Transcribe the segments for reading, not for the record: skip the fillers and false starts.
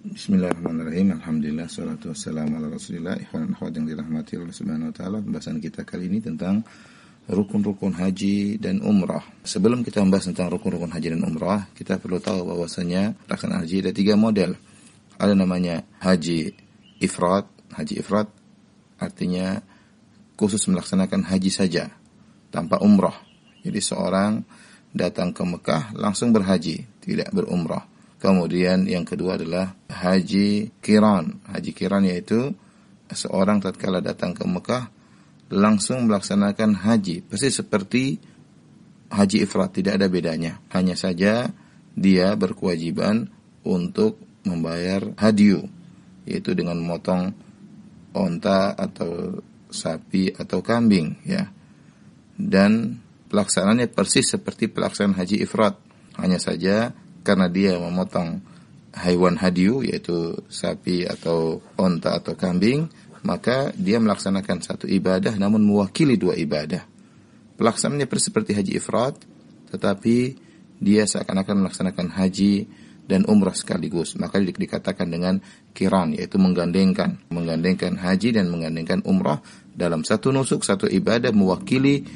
Bismillahirrahmanirrahim. Alhamdulillah, salatu wassalamu ala rasulillah. Ikhwan akhwat yang dirahmati Allah subhanahu wa ta'ala. Pembahasan kita kali ini tentang rukun-rukun haji dan umrah. Sebelum kita membahas tentang rukun-rukun haji dan umrah, kita perlu tahu bahwasanya pelaksanaan haji ada 3 model. Ada namanya haji ifrat. Haji ifrat artinya khusus melaksanakan haji saja tanpa umrah. Jadi seorang datang ke Mekah langsung berhaji, tidak berumrah. Kemudian yang kedua adalah haji kiran. Haji kiran yaitu seorang tatkala datang ke Mekah langsung melaksanakan haji, persis seperti haji ifrat, tidak ada bedanya. Hanya saja dia berkewajiban untuk membayar hadyu, yaitu dengan memotong onta atau sapi atau kambing, ya. Dan pelaksanaannya persis seperti pelaksanaan haji ifrat. Hanya saja karena dia memotong haiwan hadyu, yaitu sapi atau onta atau kambing, maka dia melaksanakan satu ibadah namun mewakili 2 ibadah. Pelaksanaannya seperti haji ifrat, tetapi dia seakan-akan melaksanakan haji dan umrah sekaligus. Maka dikatakan dengan kiran, yaitu menggandengkan haji dan menggandengkan umrah dalam satu nusuk, satu ibadah mewakili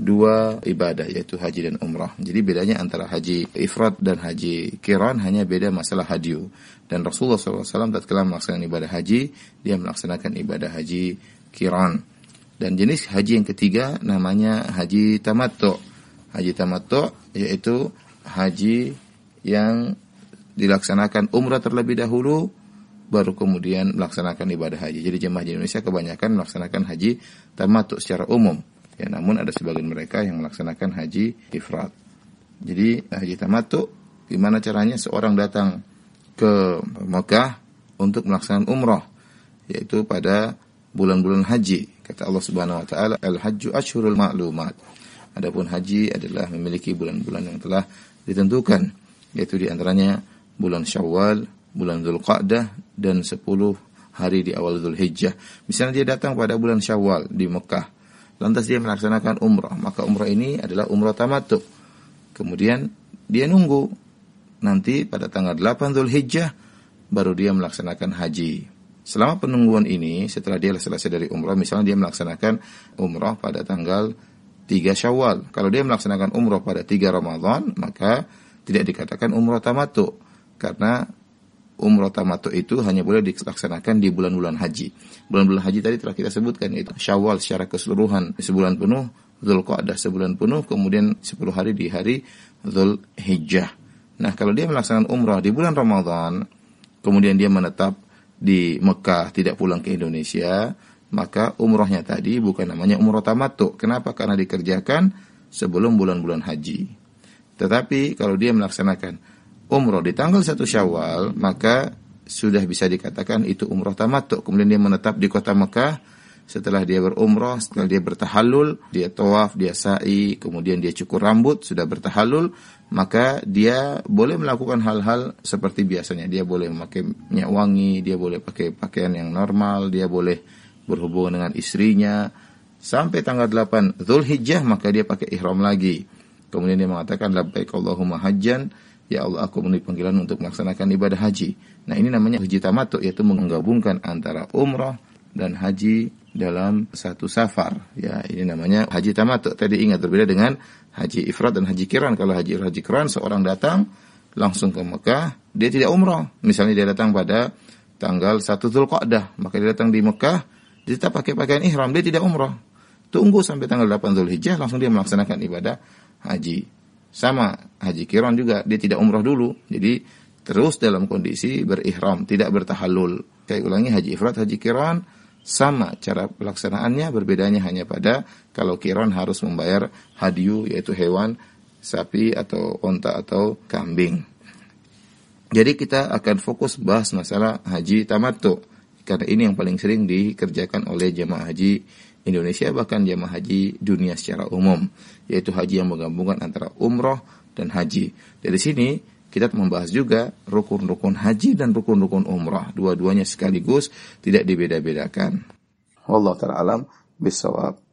2 ibadah, yaitu haji dan umrah. Jadi bedanya antara haji ifrat dan haji kiran hanya beda masalah hadyu. Dan Rasulullah SAW tatkala melaksanakan ibadah haji, dia melaksanakan ibadah haji kiran. Dan jenis haji yang ketiga namanya haji tamattu. Haji tamattu yaitu haji yang dilaksanakan umrah terlebih dahulu, baru kemudian melaksanakan ibadah haji. Jadi jemaah di Indonesia kebanyakan melaksanakan haji tamattu secara umum. Ya, namun ada sebagian mereka yang melaksanakan haji ifrat. Jadi haji tamattu, gimana caranya seorang datang ke Mekah untuk melaksanakan umrah, yaitu pada bulan-bulan haji. Kata Allah Subhanahu wa taala, al-hajju ashhurul ma'lumat. Adapun haji adalah memiliki bulan-bulan yang telah ditentukan, yaitu di antaranya bulan Syawal, bulan Dzulqa'dah dan 10 hari di awal Dzulhijjah. Misalnya dia datang pada bulan Syawal di Mekah, lantas dia melaksanakan umrah, maka umrah ini adalah umrah tamattu. Kemudian dia nunggu nanti pada tanggal 8 Dzulhijjah baru dia melaksanakan haji. Selama penungguan ini, setelah dia selesai dari umrah, misalnya dia melaksanakan umrah pada tanggal 3 Syawal. Kalau dia melaksanakan umrah pada 3 Ramadan, maka tidak dikatakan umrah tamattu, karena umrah tamattu itu hanya boleh dilaksanakan di bulan-bulan haji. Bulan-bulan haji tadi telah kita sebutkan, yaitu Syawal secara keseluruhan sebulan penuh, Dzulqa'dah sebulan penuh, kemudian 10 hari di hari Dzulhijjah. Nah, kalau dia melaksanakan umrah di bulan Ramadan, kemudian dia menetap di Mekah, tidak pulang ke Indonesia, maka umrahnya tadi bukan namanya umrah tamattu. Kenapa? Karena dikerjakan sebelum bulan-bulan haji. Tetapi kalau dia melaksanakan umrah di tanggal 1 Syawal, maka sudah bisa dikatakan itu umrah tamattu. Kemudian dia menetap di kota Mekah. Setelah dia berumrah, setelah dia bertahallul, dia tawaf, dia sa'i, kemudian dia cukur rambut, sudah bertahallul, maka dia boleh melakukan hal-hal seperti biasanya. Dia boleh memakai minyak wangi, dia boleh pakai pakaian yang normal, dia boleh berhubungan dengan istrinya. Sampai tanggal 8 Dzulhijjah, maka dia pakai ihram lagi. Kemudian dia mengatakan labbaik Allahumma hajjan, ya Allah, aku memenuhi panggilan untuk melaksanakan ibadah haji. Nah, ini namanya haji tamattu, yaitu menggabungkan antara umrah dan haji dalam satu safar. Ya, ini namanya haji tamattu. Tadi ingat, berbeda dengan haji ifrat dan haji kiran. Kalau haji kiran, seorang datang langsung ke Mekah, dia tidak umrah. Misalnya dia datang pada tanggal 1 Dzulqa'dah, maka dia datang di Mekah, dia tetap pakai pakaian ihram, dia tidak umrah. Tunggu sampai tanggal 8 Dzulhijjah, langsung dia melaksanakan ibadah haji. Sama haji kiran juga, dia tidak umrah dulu, jadi terus dalam kondisi berihram, tidak bertahallul. Saya ulangi, haji ifrat, haji kiran sama cara pelaksanaannya, berbedanya hanya pada kalau kiran harus membayar hadyu, yaitu hewan sapi atau onta atau kambing. Jadi kita akan fokus bahas masalah haji tamattu, karena ini yang paling sering dikerjakan oleh jemaah haji Indonesia, bahkan jemaah haji dunia secara umum, yaitu haji yang menggabungkan antara umrah dan haji. Dari sini kita membahas juga rukun-rukun haji dan rukun-rukun umrah. Dua-duanya sekaligus, tidak dibeda-bedakan. Wallahu ta'ala alam bisawab.